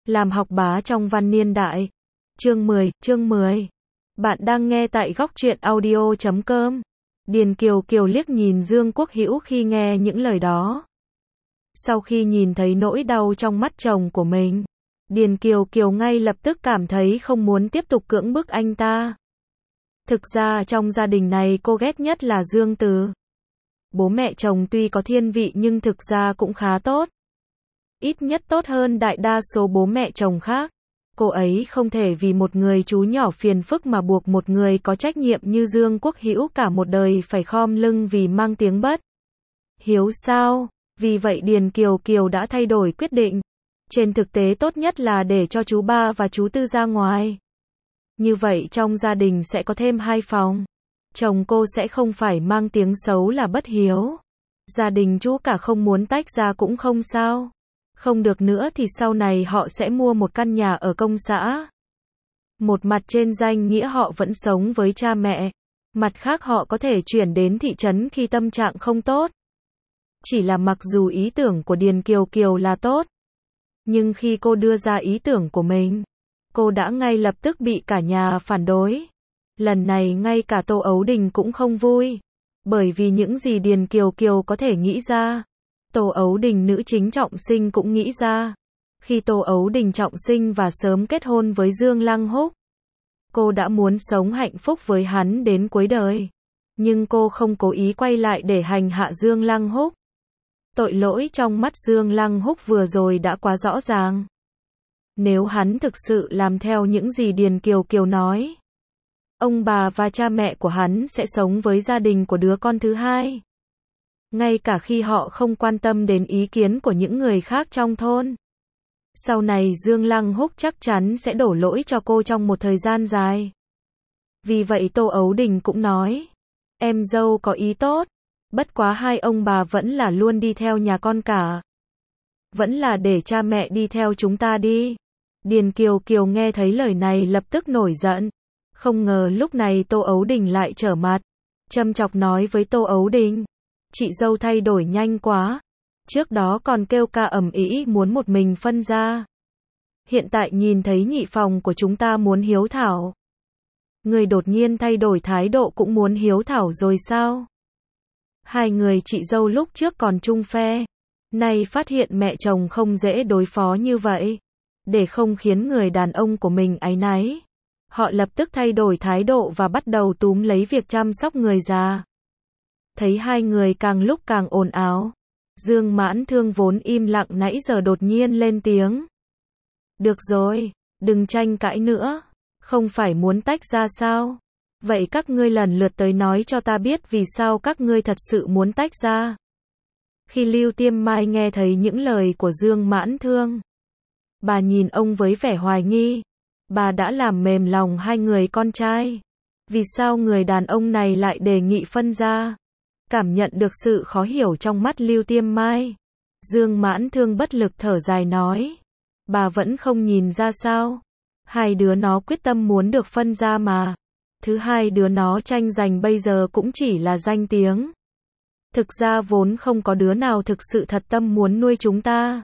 Làm học bá trong văn niên đại. Chương 10. Bạn đang nghe tại góc truyện audio.com. Điền Kiều Kiều liếc nhìn Dương Quốc Hữu khi nghe những lời đó. Sau khi nhìn thấy nỗi đau trong mắt chồng của mình, Điền Kiều Kiều ngay lập tức cảm thấy không muốn tiếp tục cưỡng bức anh ta. Thực ra trong gia đình này cô ghét nhất là Dương Từ. Bố mẹ chồng tuy có thiên vị nhưng thực ra cũng khá tốt. Ít nhất tốt hơn đại đa số bố mẹ chồng khác. Cô ấy không thể vì một người chú nhỏ phiền phức mà buộc một người có trách nhiệm như Dương Quốc Hữu cả một đời phải khom lưng vì mang tiếng bất hiếu sao. Vì vậy Điền Kiều Kiều đã thay đổi quyết định. Trên thực tế tốt nhất là để cho chú ba và chú tư ra ngoài. Như vậy trong gia đình sẽ có thêm 2 phòng. Chồng cô sẽ không phải mang tiếng xấu là bất hiếu. Gia đình chú cả không muốn tách ra cũng không sao. Không được nữa thì sau này họ sẽ mua một căn nhà ở công xã. Một mặt trên danh nghĩa họ vẫn sống với cha mẹ. Mặt khác họ có thể chuyển đến thị trấn khi tâm trạng không tốt. Chỉ là mặc dù ý tưởng của Điền Kiều Kiều là tốt, nhưng khi cô đưa ra ý tưởng của mình, cô đã ngay lập tức bị cả nhà phản đối. Lần này ngay cả Tô Ấu Đình cũng không vui. Bởi vì những gì Điền Kiều Kiều có thể nghĩ ra, Tô Ấu Đình nữ chính trọng sinh cũng nghĩ ra. Khi Tô Ấu Đình trọng sinh và sớm kết hôn với Dương Lăng Húc, cô đã muốn sống hạnh phúc với hắn đến cuối đời. Nhưng cô không cố ý quay lại để hành hạ Dương Lăng Húc. Tội lỗi trong mắt Dương Lăng Húc vừa rồi đã quá rõ ràng. Nếu hắn thực sự làm theo những gì Điền Kiều Kiều nói, ông bà và cha mẹ của hắn sẽ sống với gia đình của đứa con thứ hai. Ngay cả khi họ không quan tâm đến ý kiến của những người khác trong thôn. Sau này Dương Lăng Húc chắc chắn sẽ đổ lỗi cho cô trong một thời gian dài. Vì vậy Tô Ấu Đình cũng nói, em dâu có ý tốt, bất quá hai ông bà vẫn là luôn đi theo nhà con cả. Vẫn là để cha mẹ đi theo chúng ta đi. Điền Kiều Kiều nghe thấy lời này lập tức nổi giận. Không ngờ lúc này Tô Ấu Đình lại trở mặt. Châm chọc nói với Tô Ấu Đình, chị dâu thay đổi nhanh quá. Trước đó còn kêu ca ầm ĩ muốn một mình phân ra. Hiện tại nhìn thấy nhị phòng của chúng ta muốn hiếu thảo. Người đột nhiên thay đổi thái độ cũng muốn hiếu thảo rồi sao? Hai người chị dâu lúc trước còn chung phe. Nay phát hiện mẹ chồng không dễ đối phó như vậy. Để không khiến người đàn ông của mình áy náy, họ lập tức thay đổi thái độ và bắt đầu túm lấy việc chăm sóc người già. Thấy hai người càng lúc càng ồn ào, Dương Mãn Thương vốn im lặng nãy giờ đột nhiên lên tiếng. Được rồi, đừng tranh cãi nữa. Không phải muốn tách ra sao? Vậy các ngươi lần lượt tới nói cho ta biết vì sao các ngươi thật sự muốn tách ra. Khi Lưu Tiêm Mai nghe thấy những lời của Dương Mãn Thương, bà nhìn ông với vẻ hoài nghi. Bà đã làm mềm lòng hai người con trai. Vì sao người đàn ông này lại đề nghị phân ra? Cảm nhận được sự khó hiểu trong mắt Lưu Tiêm Mai, Dương Mãn Thương bất lực thở dài nói. Bà vẫn không nhìn ra sao? Hai đứa nó quyết tâm muốn được phân ra mà. Thứ hai đứa nó tranh giành bây giờ cũng chỉ là danh tiếng. Thực ra vốn không có đứa nào thực sự thật tâm muốn nuôi chúng ta.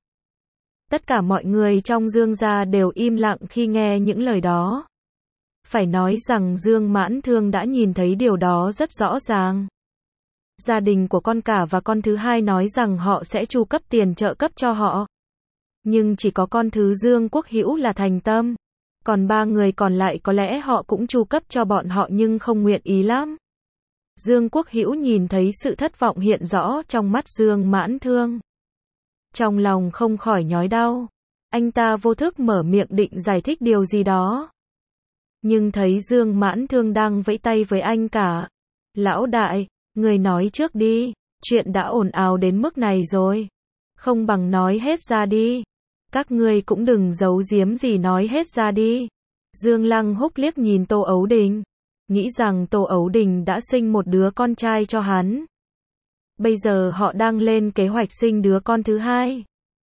Tất cả mọi người trong Dương gia đều im lặng khi nghe những lời đó. Phải nói rằng Dương Mãn Thương đã nhìn thấy điều đó rất rõ ràng. Gia đình của con cả và con thứ hai nói rằng họ sẽ chu cấp tiền trợ cấp cho họ. Nhưng chỉ có con thứ Dương Quốc Hữu là thành tâm. Còn 3 người còn lại có lẽ họ cũng chu cấp cho bọn họ nhưng không nguyện ý lắm. Dương Quốc Hữu nhìn thấy sự thất vọng hiện rõ trong mắt Dương Mãn Thương. Trong lòng không khỏi nhói đau. Anh ta vô thức mở miệng định giải thích điều gì đó. Nhưng thấy Dương Mãn Thương đang vẫy tay với anh cả. Lão đại, người nói trước đi. Chuyện đã ồn ào đến mức này rồi. Không bằng nói hết ra đi. Các ngươi cũng đừng giấu giếm gì, nói hết ra đi. Dương Lăng Húc liếc nhìn Tô Ấu Đình. Nghĩ rằng Tô Ấu Đình đã sinh một đứa con trai cho hắn. Bây giờ họ đang lên kế hoạch sinh đứa con thứ hai.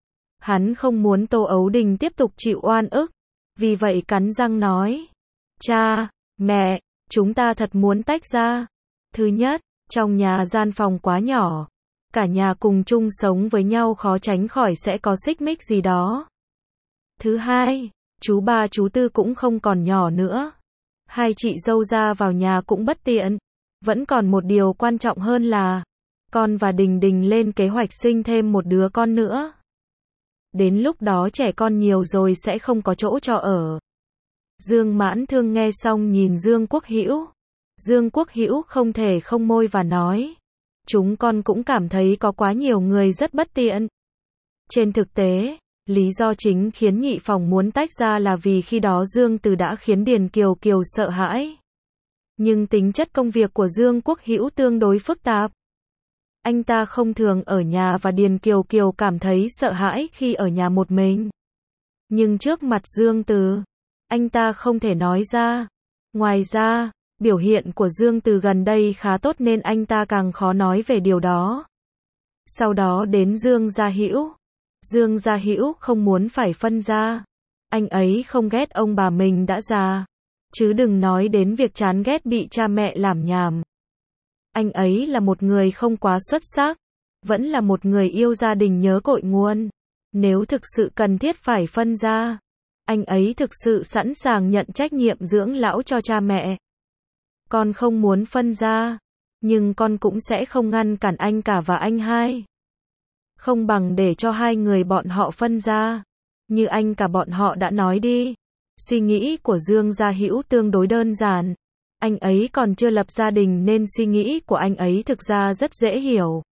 Hắn không muốn Tô Ấu Đình tiếp tục chịu oan ức. Vì vậy cắn răng nói. Cha, mẹ, chúng ta thật muốn tách ra. Thứ nhất, trong nhà gian phòng quá nhỏ. Cả nhà cùng chung sống với nhau khó tránh khỏi sẽ có xích mích gì đó. Thứ hai, chú ba chú tư cũng không còn nhỏ nữa. Hai chị dâu ra vào nhà cũng bất tiện. Vẫn còn một điều quan trọng hơn là con và Đình Đình lên kế hoạch sinh thêm một đứa con nữa. Đến lúc đó trẻ con nhiều rồi sẽ không có chỗ cho ở. Dương Mãn Thương nghe xong nhìn Dương Quốc Hữu. Dương Quốc Hữu không thể không môi và nói, chúng con cũng cảm thấy có quá nhiều người rất bất tiện. Trên thực tế, lý do chính khiến nhị phòng muốn tách ra là vì khi đó Dương Từ đã khiến Điền Kiều Kiều sợ hãi. Nhưng tính chất công việc của Dương Quốc Hữu tương đối phức tạp. Anh ta không thường ở nhà và Điền Kiều Kiều cảm thấy sợ hãi khi ở nhà một mình. Nhưng trước mặt Dương Từ, anh ta không thể nói ra. Ngoài ra, biểu hiện của Dương Từ gần đây khá tốt nên anh ta càng khó nói về điều đó. Sau đó đến Dương Gia Hữu. Dương Gia Hữu không muốn phải phân ra. Anh ấy không ghét ông bà mình đã già. Chứ đừng nói đến việc chán ghét bị cha mẹ làm nhảm. Anh ấy là một người không quá xuất sắc. Vẫn là một người yêu gia đình nhớ cội nguồn. Nếu thực sự cần thiết phải phân ra, anh ấy thực sự sẵn sàng nhận trách nhiệm dưỡng lão cho cha mẹ. Con không muốn phân ra, nhưng con cũng sẽ không ngăn cản anh cả và anh hai. Không bằng để cho hai người bọn họ phân ra. Như anh cả bọn họ đã nói đi. Suy nghĩ của Dương Gia Hữu tương đối đơn giản. Anh ấy còn chưa lập gia đình nên suy nghĩ của anh ấy thực ra rất dễ hiểu.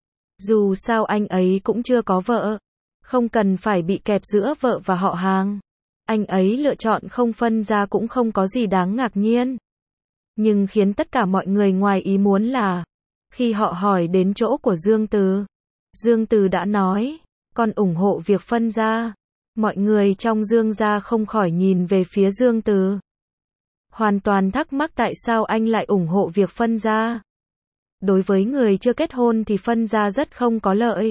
Dù sao anh ấy cũng chưa có vợ. Không cần phải bị kẹp giữa vợ và họ hàng. Anh ấy lựa chọn không phân ra cũng không có gì đáng ngạc nhiên. Nhưng khiến tất cả mọi người ngoài ý muốn là, khi họ hỏi đến chỗ của Dương Từ, Dương Từ đã nói, con ủng hộ việc phân ra. Mọi người trong Dương gia không khỏi nhìn về phía Dương Từ. Hoàn toàn thắc mắc tại sao anh lại ủng hộ việc phân ra. Đối với người chưa kết hôn thì phân ra rất không có lợi.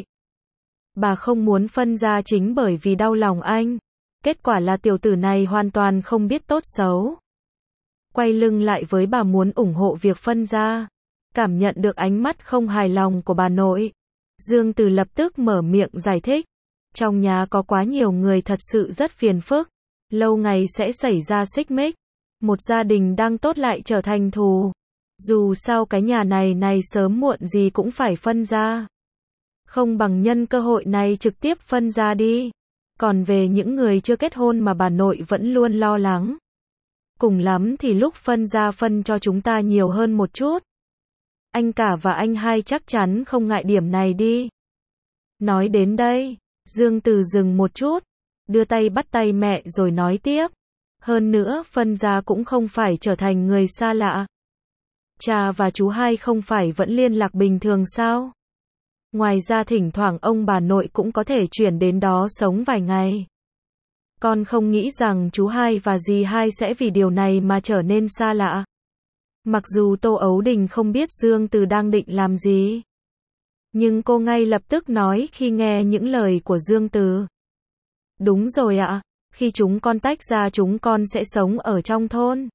Bà không muốn phân ra chính bởi vì đau lòng anh. Kết quả là tiểu tử này hoàn toàn không biết tốt xấu. Quay lưng lại với bà muốn ủng hộ việc phân ra. Cảm nhận được ánh mắt không hài lòng của bà nội. Dương Từ lập tức mở miệng giải thích. Trong nhà có quá nhiều người thật sự rất phiền phức. Lâu ngày sẽ xảy ra xích mích. Một gia đình đang tốt lại trở thành thù. Dù sao cái nhà này sớm muộn gì cũng phải phân ra. Không bằng nhân cơ hội này trực tiếp phân ra đi. Còn về những người chưa kết hôn mà bà nội vẫn luôn lo lắng. Cùng lắm thì lúc phân ra phân cho chúng ta nhiều hơn một chút. Anh cả và anh hai chắc chắn không ngại điểm này đi. Nói đến đây, Dương Từ dừng một chút, đưa tay bắt tay mẹ rồi nói tiếp. Hơn nữa phân ra cũng không phải trở thành người xa lạ. Cha và chú hai không phải vẫn liên lạc bình thường sao? Ngoài ra thỉnh thoảng ông bà nội cũng có thể chuyển đến đó sống vài ngày. Con không nghĩ rằng chú hai và dì hai sẽ vì điều này mà trở nên xa lạ. Mặc dù Tô Ấu Đình không biết Dương Từ đang định làm gì. Nhưng cô ngay lập tức nói khi nghe những lời của Dương Từ. Đúng rồi ạ, khi chúng con tách ra chúng con sẽ sống ở trong thôn.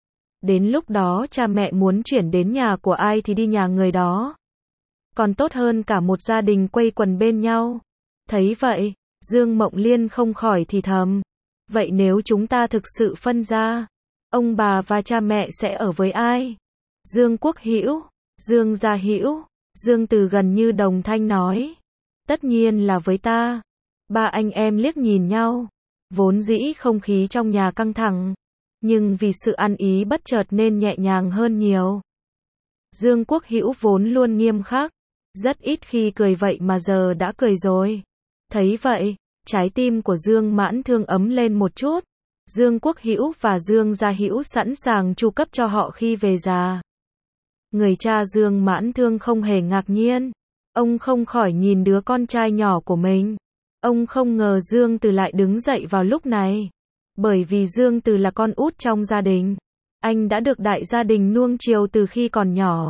Đến lúc đó cha mẹ muốn chuyển đến nhà của ai thì đi nhà người đó. Còn tốt hơn cả một gia đình quây quần bên nhau. Thấy vậy, Dương Mộng Liên không khỏi thì thầm. Vậy nếu chúng ta thực sự phân ra, ông bà và cha mẹ sẽ ở với ai? Dương Quốc Hữu, Dương Gia Hữu, Dương Từ gần như đồng thanh nói. Tất nhiên là với ta. Ba anh em liếc nhìn nhau. Vốn dĩ không khí trong nhà căng thẳng. Nhưng vì sự ăn ý bất chợt nên nhẹ nhàng hơn nhiều. Dương Quốc Hữu vốn luôn nghiêm khắc. Rất ít khi cười vậy mà giờ đã cười rồi. Thấy vậy, trái tim của Dương Mãn Thương ấm lên một chút. Dương Quốc Hữu và Dương Gia Hữu sẵn sàng chu cấp cho họ khi về già. Người cha Dương Mãn Thương không hề ngạc nhiên. Ông không khỏi nhìn đứa con trai nhỏ của mình. Ông không ngờ Dương Từ lại đứng dậy vào lúc này. Bởi vì Dương Từ là con út trong gia đình. Anh đã được đại gia đình nuông chiều từ khi còn nhỏ.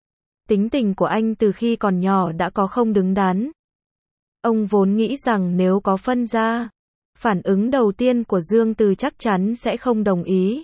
Tính tình của anh từ khi còn nhỏ đã có không đứng đắn. Ông vốn nghĩ rằng nếu có phân ra, phản ứng đầu tiên của Dương Từ chắc chắn sẽ không đồng ý.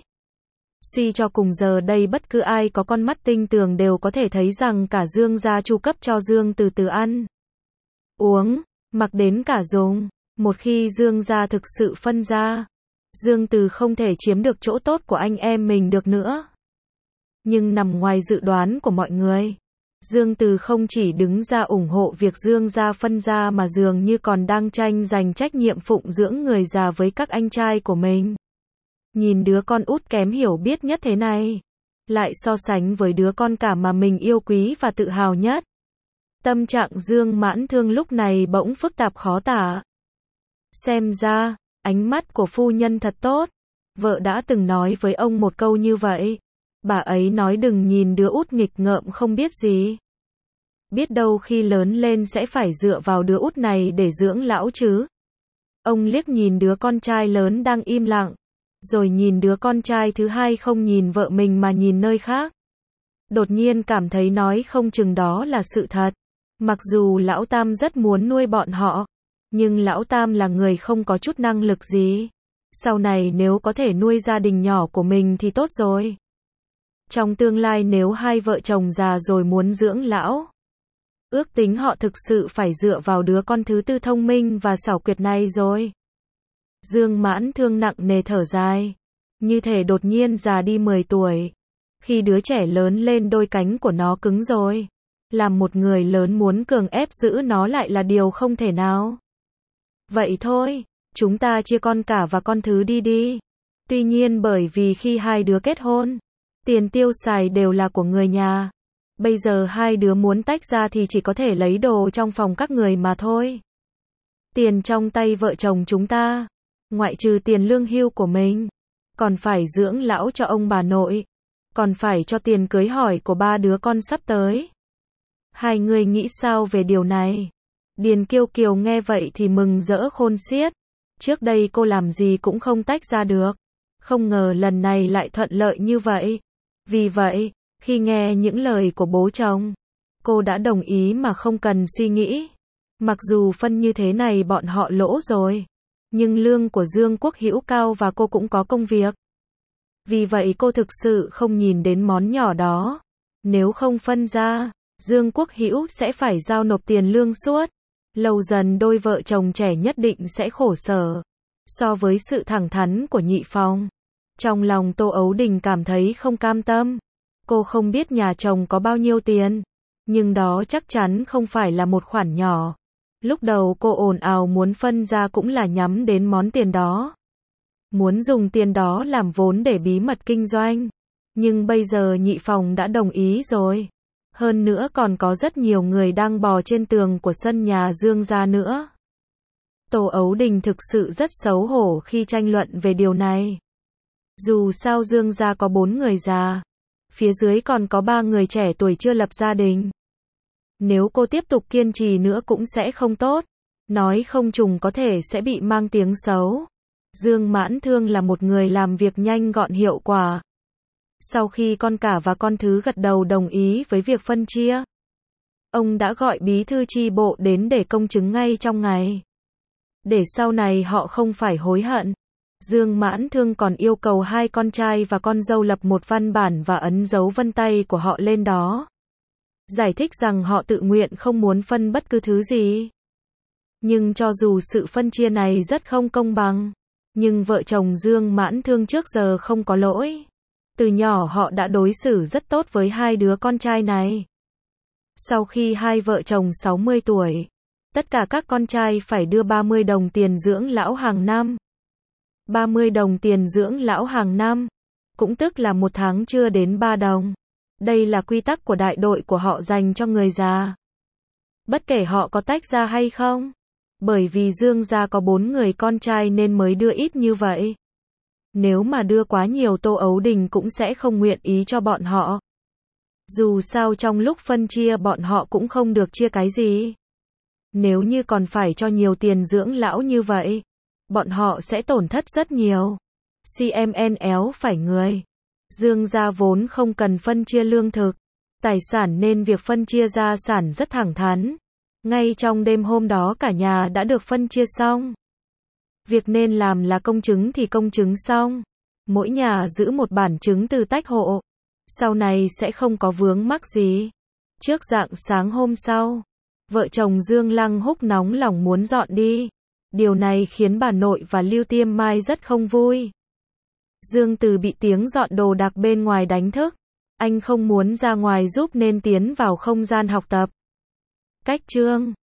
Suy cho cùng giờ đây bất cứ ai có con mắt tinh tường đều có thể thấy rằng cả Dương gia chu cấp cho Dương Từ từ ăn, uống, mặc đến cả dùng. Một khi Dương gia thực sự phân ra, Dương Từ không thể chiếm được chỗ tốt của anh em mình được nữa. Nhưng nằm ngoài dự đoán của mọi người, Dương Từ không chỉ đứng ra ủng hộ việc Dương gia phân ra mà dường như còn đang tranh giành trách nhiệm phụng dưỡng người già với các anh trai của mình. Nhìn đứa con út kém hiểu biết nhất thế này, lại so sánh với đứa con cả mà mình yêu quý và tự hào nhất. Tâm trạng Dương Mãn Thương lúc này bỗng phức tạp khó tả. Xem ra, ánh mắt của phu nhân thật tốt. Vợ đã từng nói với ông một câu như vậy. Bà ấy nói đừng nhìn đứa út nghịch ngợm không biết gì. Biết đâu khi lớn lên sẽ phải dựa vào đứa út này để dưỡng lão chứ. Ông liếc nhìn đứa con trai lớn đang im lặng, rồi nhìn đứa con trai thứ hai không nhìn vợ mình mà nhìn nơi khác. Đột nhiên cảm thấy nói không chừng đó là sự thật. Mặc dù lão Tam rất muốn nuôi bọn họ, nhưng lão Tam là người không có chút năng lực gì. Sau này nếu có thể nuôi gia đình nhỏ của mình thì tốt rồi. Trong tương lai nếu hai vợ chồng già rồi muốn dưỡng lão, ước tính họ thực sự phải dựa vào đứa con thứ tư thông minh và xảo quyệt này rồi. Dương Mãn Thương nặng nề thở dài, như thể đột nhiên già đi 10 tuổi. Khi đứa trẻ lớn lên đôi cánh của nó cứng rồi, làm một người lớn muốn cường ép giữ nó lại là điều không thể nào. Vậy thôi, chúng ta chia con cả và con thứ đi. Tuy nhiên bởi vì khi hai đứa kết hôn, tiền tiêu xài đều là của người nhà. Bây giờ hai đứa muốn tách ra thì chỉ có thể lấy đồ trong phòng các người mà thôi. Tiền trong tay vợ chồng chúng ta, ngoại trừ tiền lương hưu của mình, còn phải dưỡng lão cho ông bà nội, còn phải cho tiền cưới hỏi của ba đứa con sắp tới. Hai người nghĩ sao về điều này? Điền Kiêu Kiều nghe vậy thì mừng rỡ khôn xiết. Trước đây cô làm gì cũng không tách ra được. Không ngờ lần này lại thuận lợi như vậy. Vì vậy, khi nghe những lời của bố chồng, cô đã đồng ý mà không cần suy nghĩ. Mặc dù phân như thế này bọn họ lỗ rồi, nhưng lương của Dương Quốc Hữu cao và cô cũng có công việc. Vì vậy cô thực sự không nhìn đến món nhỏ đó. Nếu không phân ra, Dương Quốc Hữu sẽ phải giao nộp tiền lương suốt. Lâu dần đôi vợ chồng trẻ nhất định sẽ khổ sở. So với sự thẳng thắn của Nhị Phong, trong lòng Tô Ấu Đình cảm thấy không cam tâm. Cô không biết nhà chồng có bao nhiêu tiền, nhưng đó chắc chắn không phải là một khoản nhỏ. Lúc đầu cô ồn ào muốn phân ra cũng là nhắm đến món tiền đó. Muốn dùng tiền đó làm vốn để bí mật kinh doanh. Nhưng bây giờ Nhị Phong đã đồng ý rồi. Hơn nữa còn có rất nhiều người đang bò trên tường của sân nhà Dương gia nữa. Tô Ấu Đình thực sự rất xấu hổ khi tranh luận về điều này. Dù sao Dương gia có 4 người già, phía dưới còn có 3 người trẻ tuổi chưa lập gia đình. Nếu cô tiếp tục kiên trì nữa cũng sẽ không tốt, nói không chừng có thể sẽ bị mang tiếng xấu. Dương Mãn Thương là một người làm việc nhanh gọn hiệu quả. Sau khi con cả và con thứ gật đầu đồng ý với việc phân chia, ông đã gọi bí thư chi bộ đến để công chứng ngay trong ngày. Để sau này họ không phải hối hận. Dương Mãn Thương còn yêu cầu hai con trai và con dâu lập một văn bản và ấn dấu vân tay của họ lên đó. Giải thích rằng họ tự nguyện không muốn phân bất cứ thứ gì. Nhưng cho dù sự phân chia này rất không công bằng, nhưng vợ chồng Dương Mãn Thương trước giờ không có lỗi. Từ nhỏ họ đã đối xử rất tốt với hai đứa con trai này. Sau khi hai vợ chồng 60 tuổi, tất cả các con trai phải đưa 30 đồng tiền dưỡng lão hàng năm. 30 đồng tiền dưỡng lão hàng năm, cũng tức là một tháng chưa đến 3 đồng. Đây là quy tắc của đại đội của họ dành cho người già. Bất kể họ có tách ra hay không. Bởi vì Dương gia có 4 người con trai nên mới đưa ít như vậy. Nếu mà đưa quá nhiều Tô Ấu Đình cũng sẽ không nguyện ý cho bọn họ. Dù sao trong lúc phân chia bọn họ cũng không được chia cái gì. Nếu như còn phải cho nhiều tiền dưỡng lão như vậy, bọn họ sẽ tổn thất rất nhiều. CMN éo phải người. Dương gia vốn không cần phân chia lương thực, tài sản nên việc phân chia gia sản rất thẳng thắn. Ngay trong đêm hôm đó cả nhà đã được phân chia xong. Việc nên làm là công chứng thì công chứng xong. Mỗi nhà giữ một bản chứng từ tách hộ. Sau này sẽ không có vướng mắc gì. Trước rạng sáng hôm sau, vợ chồng Dương Lăng Húc nóng lòng muốn dọn đi. Điều này khiến bà nội và Lưu Tiêm Mai rất không vui. Dương Từ bị tiếng dọn đồ đạc bên ngoài đánh thức. Anh không muốn ra ngoài giúp nên tiến vào không gian học tập. Cách chương